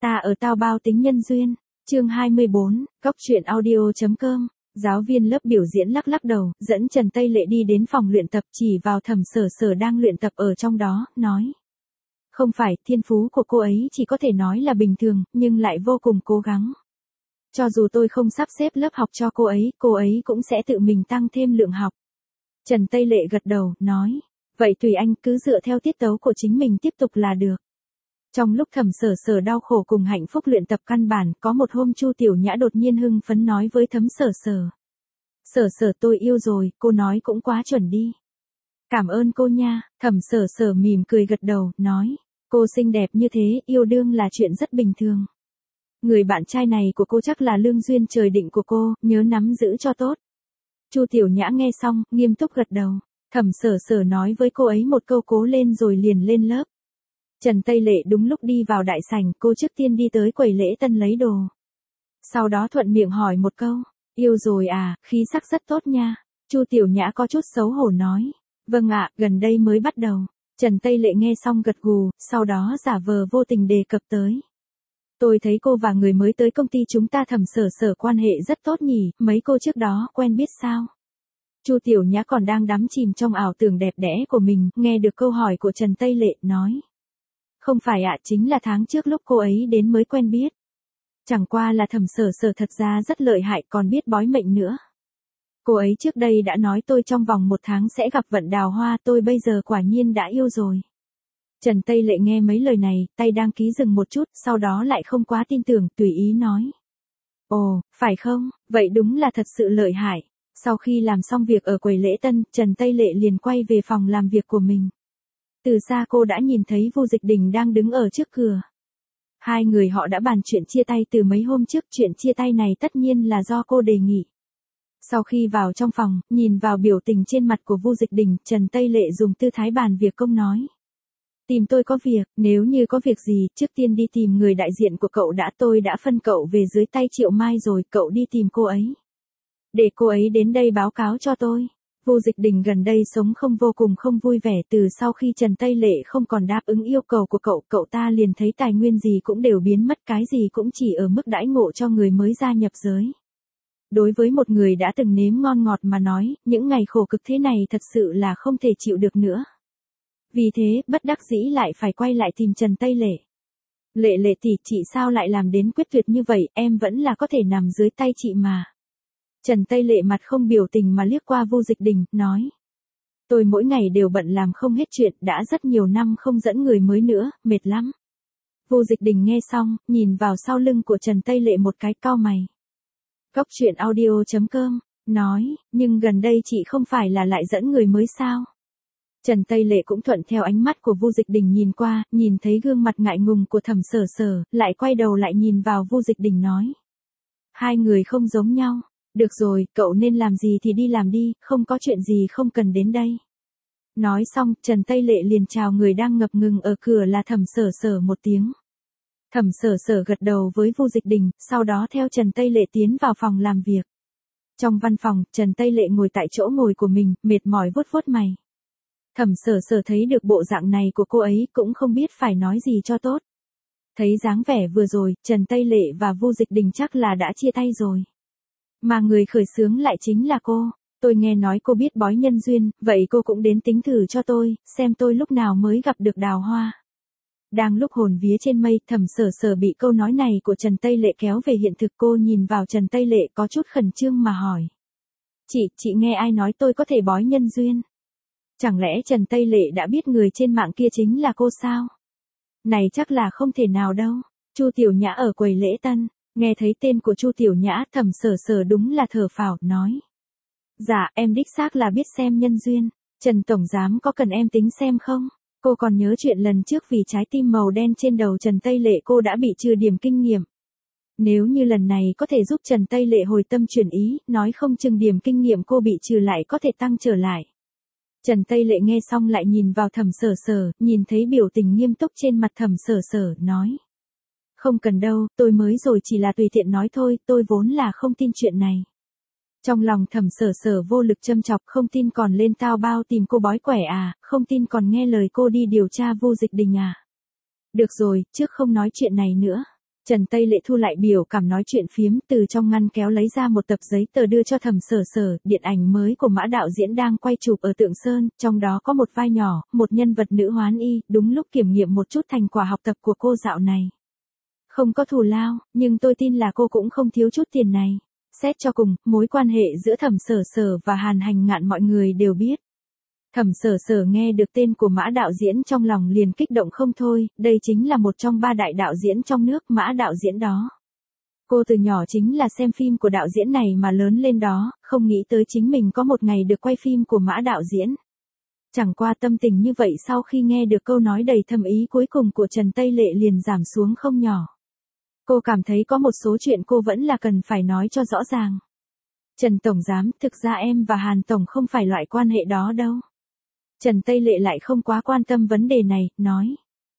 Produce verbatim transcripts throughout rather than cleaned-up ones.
Ta ở tao bao tính nhân duyên. Chương hai mươi bốn, Góc truyện audio.com. Giáo viên lớp biểu diễn lắc lắc đầu, dẫn Trần Tây Lệ đi đến phòng luyện tập, chỉ vào Thẩm Sở Sở đang luyện tập ở trong đó, nói. Không phải, thiên phú của cô ấy chỉ có thể nói là bình thường, nhưng lại vô cùng cố gắng. Cho dù tôi không sắp xếp lớp học cho cô ấy, cô ấy cũng sẽ tự mình tăng thêm lượng học. Trần Tây Lệ gật đầu, nói. Vậy tùy anh, cứ dựa theo tiết tấu của chính mình tiếp tục là được. Trong lúc Thẩm Sở Sở đau khổ cùng hạnh phúc luyện tập căn bản, có một hôm Chu Tiểu Nhã đột nhiên hưng phấn nói với Thẩm Sở Sở. Sở Sở tôi yêu rồi, cô nói cũng quá chuẩn đi. Cảm ơn cô nha, Thẩm Sở Sở mỉm cười gật đầu, nói. Cô xinh đẹp như thế, yêu đương là chuyện rất bình thường. Người bạn trai này của cô chắc là lương duyên trời định của cô, nhớ nắm giữ cho tốt. Chu Tiểu Nhã nghe xong, nghiêm túc gật đầu. Thẩm Sở Sở nói với cô ấy một câu cố lên rồi liền lên lớp. Trần Tây Lệ đúng lúc đi vào đại sảnh, cô trước tiên đi tới quầy lễ tân lấy đồ. Sau đó thuận miệng hỏi một câu, yêu rồi à, khí sắc rất tốt nha. Chu Tiểu Nhã có chút xấu hổ nói, vâng ạ, gần đây mới bắt đầu. Trần Tây Lệ nghe xong gật gù, sau đó giả vờ vô tình đề cập tới. Tôi thấy cô và người mới tới công ty chúng ta Thẩm Sở Sở quan hệ rất tốt nhỉ, mấy cô trước đó quen biết sao? Chu Tiểu Nhã còn đang đắm chìm trong ảo tưởng đẹp đẽ của mình, nghe được câu hỏi của Trần Tây Lệ, nói. Không phải ạ, chính là tháng trước lúc cô ấy đến mới quen biết. Chẳng qua là Thẩm Sở Sở thật ra rất lợi hại, còn biết bói mệnh nữa. Cô ấy trước đây đã nói tôi trong vòng một tháng sẽ gặp vận đào hoa, tôi bây giờ quả nhiên đã yêu rồi. Trần Tây Lệ nghe mấy lời này, tay đăng ký dừng một chút, sau đó lại không quá tin tưởng, tùy ý nói. Ồ, phải không, vậy đúng là thật sự lợi hại. Sau khi làm xong việc ở quầy lễ tân, Trần Tây Lệ liền quay về phòng làm việc của mình. Từ xa cô đã nhìn thấy Vu Dịch Đình đang đứng ở trước cửa. Hai người họ đã bàn chuyện chia tay từ mấy hôm trước, chuyện chia tay này tất nhiên là do cô đề nghị. Sau khi vào trong phòng, nhìn vào biểu tình trên mặt của Vu Dịch Đình, Trần Tây Lệ dùng tư thái bàn việc công nói. Tìm tôi có việc, nếu như có việc gì, trước tiên đi tìm người đại diện của cậu đã, tôi đã phân cậu về dưới tay Triệu Mai rồi, cậu đi tìm cô ấy. Để cô ấy đến đây báo cáo cho tôi. Vu Dịch Đình gần đây sống không vô cùng không vui vẻ, từ sau khi Trần Tây Lệ không còn đáp ứng yêu cầu của cậu, cậu ta liền thấy tài nguyên gì cũng đều biến mất, cái gì cũng chỉ ở mức đãi ngộ cho người mới gia nhập giới. Đối với một người đã từng nếm ngon ngọt mà nói, những ngày khổ cực thế này thật sự là không thể chịu được nữa. Vì thế, bất đắc dĩ lại phải quay lại tìm Trần Tây Lệ. Lệ Lệ tỷ, chị sao lại làm đến quyết tuyệt như vậy, em vẫn là có thể nằm dưới tay chị mà. Trần Tây Lệ mặt không biểu tình mà liếc qua Vu Dịch Đình, nói. Tôi mỗi ngày đều bận làm không hết chuyện, đã rất nhiều năm không dẫn người mới nữa, mệt lắm. Vu Dịch Đình nghe xong, nhìn vào sau lưng của Trần Tây Lệ một cái, cau mày. Góc truyện audio.com, nói, nhưng gần đây chị không phải là lại dẫn người mới sao? Trần Tây Lệ cũng thuận theo ánh mắt của Vu Dịch Đình nhìn qua, nhìn thấy gương mặt ngại ngùng của Thẩm Sở Sở, lại quay đầu lại nhìn vào Vu Dịch Đình nói. Hai người không giống nhau. Được rồi, cậu nên làm gì thì đi làm đi, không có chuyện gì không cần đến đây. Nói xong, Trần Tây Lệ liền chào người đang ngập ngừng ở cửa là Thẩm Sở Sở một tiếng. Thẩm Sở Sở gật đầu với Vu Dịch Đình, sau đó theo Trần Tây Lệ tiến vào phòng làm việc. Trong văn phòng, Trần Tây Lệ ngồi tại chỗ ngồi của mình, mệt mỏi vuốt vuốt mày. Thẩm Sở Sở thấy được bộ dạng này của cô ấy, cũng không biết phải nói gì cho tốt. Thấy dáng vẻ vừa rồi, Trần Tây Lệ và Vu Dịch Đình chắc là đã chia tay rồi. Mà người khởi xướng lại chính là cô. Tôi nghe nói cô biết bói nhân duyên, vậy cô cũng đến tính thử cho tôi, xem tôi lúc nào mới gặp được đào hoa. Đang lúc hồn vía trên mây, Thẩm Sở Sở bị câu nói này của Trần Tây Lệ kéo về hiện thực, cô nhìn vào Trần Tây Lệ có chút khẩn trương mà hỏi. Chị, chị nghe ai nói tôi có thể bói nhân duyên? Chẳng lẽ Trần Tây Lệ đã biết người trên mạng kia chính là cô sao? Này chắc là không thể nào đâu. Chu Tiểu Nhã ở quầy lễ tân. Nghe thấy tên của Chu Tiểu Nhã, Thẩm Sở Sở đúng là thở phào, nói. Dạ, em đích xác là biết xem nhân duyên. Trần Tổng Giám có cần em tính xem không? Cô còn nhớ chuyện lần trước vì trái tim màu đen trên đầu Trần Tây Lệ cô đã bị trừ điểm kinh nghiệm. Nếu như lần này có thể giúp Trần Tây Lệ hồi tâm chuyển ý, nói không chừng điểm kinh nghiệm cô bị trừ lại có thể tăng trở lại. Trần Tây Lệ nghe xong lại nhìn vào Thẩm Sở Sở, nhìn thấy biểu tình nghiêm túc trên mặt Thẩm Sở Sở, nói. Không cần đâu, tôi mới rồi chỉ là tùy tiện nói thôi, tôi vốn là không tin chuyện này. Trong lòng Thẩm Sở Sở vô lực châm chọc, không tin còn lên tao bao tìm cô bói quẻ à, không tin còn nghe lời cô đi điều tra Vu Dịch Đình à. Được rồi, trước không nói chuyện này nữa. Trần Tây Lệ thu lại biểu cảm nói chuyện phiếm, từ trong ngăn kéo lấy ra một tập giấy tờ đưa cho Thẩm Sở Sở, điện ảnh mới của Mã đạo diễn đang quay chụp ở Tượng Sơn, trong đó có một vai nhỏ, một nhân vật nữ hoán y, đúng lúc kiểm nghiệm một chút thành quả học tập của cô dạo này. Không có thù lao, nhưng tôi tin là cô cũng không thiếu chút tiền này. Xét cho cùng, mối quan hệ giữa Thẩm Sở Sở và Hàn Hành Ngạn mọi người đều biết. Thẩm Sở Sở nghe được tên của Mã đạo diễn trong lòng liền kích động không thôi, đây chính là một trong ba đại đạo diễn trong nước, Mã đạo diễn đó. Cô từ nhỏ chính là xem phim của đạo diễn này mà lớn lên đó, không nghĩ tới chính mình có một ngày được quay phim của Mã đạo diễn. Chẳng qua tâm tình như vậy sau khi nghe được câu nói đầy thâm ý cuối cùng của Trần Tây Lệ liền giảm xuống không nhỏ. Cô cảm thấy có một số chuyện cô vẫn là cần phải nói cho rõ ràng. Trần Tổng Giám, thực ra em và Hàn Tổng không phải loại quan hệ đó đâu. Trần Tây Lệ lại không quá quan tâm vấn đề này, nói.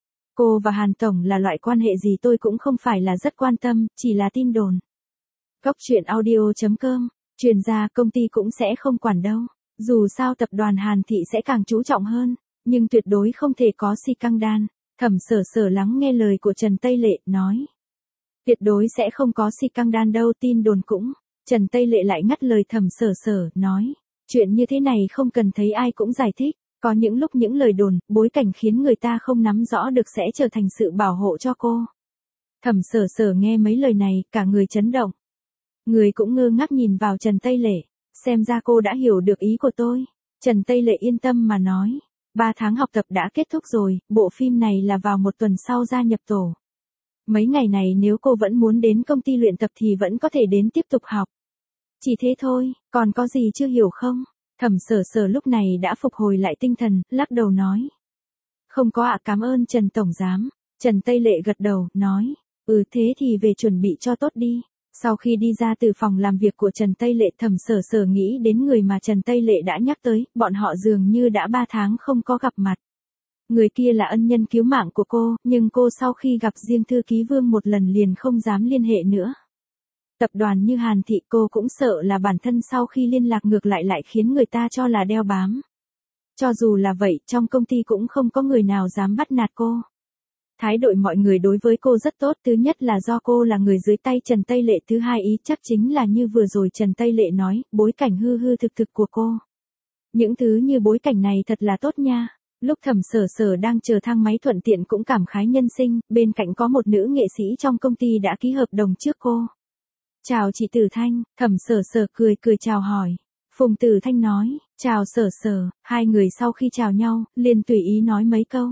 Cô và Hàn Tổng là loại quan hệ gì tôi cũng không phải là rất quan tâm, chỉ là tin đồn. Góc truyện audio chấm com, truyền ra công ty cũng sẽ không quản đâu. Dù sao tập đoàn Hàn Thị sẽ càng chú trọng hơn, nhưng tuyệt đối không thể có si căng đan. Thẩm Sở Sở lắng nghe lời của Trần Tây Lệ, nói. Tuyệt đối sẽ không có si căng đan đâu, tin đồn cũng. Trần Tây Lệ lại ngắt lời Thẩm Sở Sở, nói. Chuyện như thế này không cần thấy ai cũng giải thích. Có những lúc những lời đồn, bối cảnh khiến người ta không nắm rõ được sẽ trở thành sự bảo hộ cho cô. Thẩm Sở Sở nghe mấy lời này, cả người chấn động. Người cũng ngơ ngác nhìn vào Trần Tây Lệ, xem ra cô đã hiểu được ý của tôi. Trần Tây Lệ yên tâm mà nói, ba tháng học tập đã kết thúc rồi, bộ phim này là vào một tuần sau gia nhập tổ. Mấy ngày này nếu cô vẫn muốn đến công ty luyện tập thì vẫn có thể đến tiếp tục học. Chỉ thế thôi, còn có gì chưa hiểu không? Thẩm Sở Sở lúc này đã phục hồi lại tinh thần, lắc đầu nói. Không có ạ, cảm ơn Trần Tổng Giám. Trần Tây Lệ gật đầu, nói. Ừ thế thì về chuẩn bị cho tốt đi. Sau khi đi ra từ phòng làm việc của Trần Tây Lệ, Thẩm Sở Sở nghĩ đến người mà Trần Tây Lệ đã nhắc tới, bọn họ dường như đã ba tháng không có gặp mặt. Người kia là ân nhân cứu mạng của cô, nhưng cô sau khi gặp riêng thư ký Vương một lần liền không dám liên hệ nữa. Tập đoàn như Hàn Thị cô cũng sợ là bản thân sau khi liên lạc ngược lại lại khiến người ta cho là đeo bám. Cho dù là vậy, trong công ty cũng không có người nào dám bắt nạt cô. Thái độ mọi người đối với cô rất tốt, thứ nhất là do cô là người dưới tay Trần Tây Lệ, thứ hai ý chắc chính là như vừa rồi Trần Tây Lệ nói, bối cảnh hư hư thực thực của cô. Những thứ như bối cảnh này thật là tốt nha. Lúc Thẩm Sở Sở đang chờ thang máy thuận tiện cũng cảm khái nhân sinh, bên cạnh có một nữ nghệ sĩ trong công ty đã ký hợp đồng trước cô. Chào chị Tử Thanh, Thẩm Sở Sở cười cười chào hỏi. Phùng Tử Thanh nói, chào Sở Sở, hai người sau khi chào nhau, liền tùy ý nói mấy câu.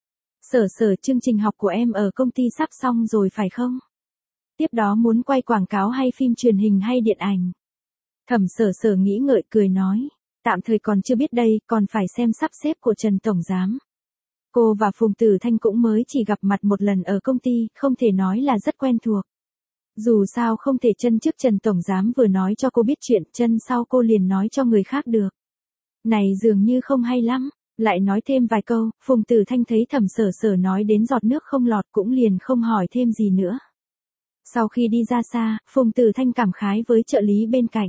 Sở Sở, chương trình học của em ở công ty sắp xong rồi phải không? Tiếp đó muốn quay quảng cáo hay phim truyền hình hay điện ảnh? Thẩm Sở Sở nghĩ ngợi cười nói, tạm thời còn chưa biết đây, còn phải xem sắp xếp của Trần Tổng Giám. Cô và Phùng Tử Thanh cũng mới chỉ gặp mặt một lần ở công ty, không thể nói là rất quen thuộc. Dù sao không thể chân trước Trần Tổng Giám vừa nói cho cô biết chuyện, chân sau cô liền nói cho người khác được. Này dường như không hay lắm, lại nói thêm vài câu, Phùng Tử Thanh thấy Thẩm Sở Sở nói đến giọt nước không lọt cũng liền không hỏi thêm gì nữa. Sau khi đi ra xa, Phùng Tử Thanh cảm khái với trợ lý bên cạnh.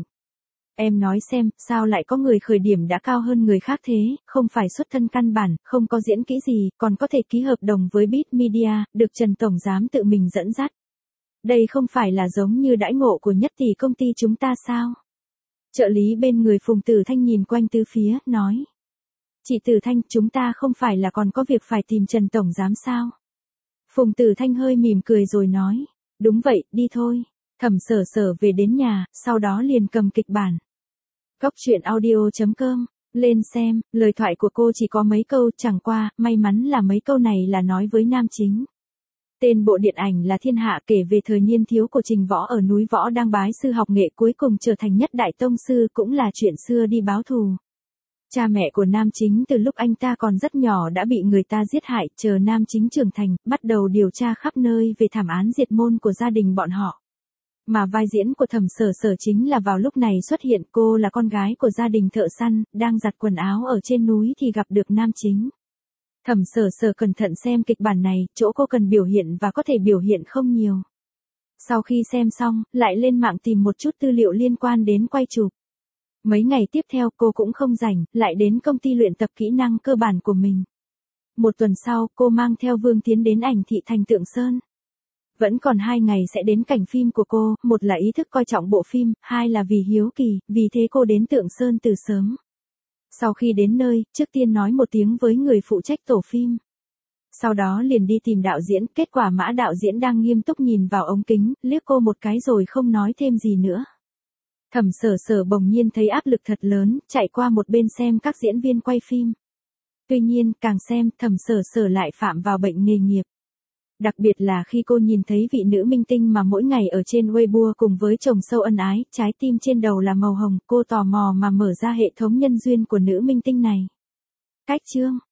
Em nói xem, sao lại có người khởi điểm đã cao hơn người khác thế, không phải xuất thân căn bản, không có diễn kỹ gì, còn có thể ký hợp đồng với Beat Media, được Trần Tổng Giám tự mình dẫn dắt. Đây không phải là giống như đãi ngộ của nhất tỷ công ty chúng ta sao? Trợ lý bên người Phùng Tử Thanh nhìn quanh tứ phía, nói. Chị Tử Thanh, chúng ta không phải là còn có việc phải tìm Trần Tổng Giám sao? Phùng Tử Thanh hơi mỉm cười rồi nói. Đúng vậy, đi thôi. Thẩm Sở Sở về đến nhà, sau đó liền cầm kịch bản. Góc truyện audio chấm com, lên xem, lời thoại của cô chỉ có mấy câu, chẳng qua, may mắn là mấy câu này là nói với nam chính. Tên bộ điện ảnh là Thiên Hạ, kể về thời niên thiếu của Trình Võ ở núi Võ đang bái sư học nghệ, cuối cùng trở thành nhất đại tông sư, cũng là chuyện xưa đi báo thù. Cha mẹ của nam chính từ lúc anh ta còn rất nhỏ đã bị người ta giết hại, chờ nam chính trưởng thành, bắt đầu điều tra khắp nơi về thảm án diệt môn của gia đình bọn họ. Mà vai diễn của Thẩm Sở Sở chính là vào lúc này xuất hiện, cô là con gái của gia đình thợ săn, đang giặt quần áo ở trên núi thì gặp được nam chính. Thẩm Sở Sở cẩn thận xem kịch bản này, chỗ cô cần biểu hiện và có thể biểu hiện không nhiều. Sau khi xem xong, lại lên mạng tìm một chút tư liệu liên quan đến quay chụp. Mấy ngày tiếp theo cô cũng không rảnh, lại đến công ty luyện tập kỹ năng cơ bản của mình. Một tuần sau, cô mang theo Vương Tiến đến ảnh thị thành Tượng Sơn. Vẫn còn hai ngày sẽ đến cảnh phim của cô, một là ý thức coi trọng bộ phim, hai là vì hiếu kỳ, vì thế cô đến Tượng Sơn từ sớm. Sau khi đến nơi, trước tiên nói một tiếng với người phụ trách tổ phim. Sau đó liền đi tìm đạo diễn, kết quả Mã đạo diễn đang nghiêm túc nhìn vào ống kính, liếc cô một cái rồi không nói thêm gì nữa. Thẩm Sở Sở bỗng nhiên thấy áp lực thật lớn, chạy qua một bên xem các diễn viên quay phim. Tuy nhiên, càng xem, Thẩm Sở Sở lại phạm vào bệnh nghề nghiệp. Đặc biệt là khi cô nhìn thấy vị nữ minh tinh mà mỗi ngày ở trên Weibo cùng với chồng sâu ân ái, trái tim trên đầu là màu hồng, cô tò mò mà mở ra hệ thống nhân duyên của nữ minh tinh này. Cách chương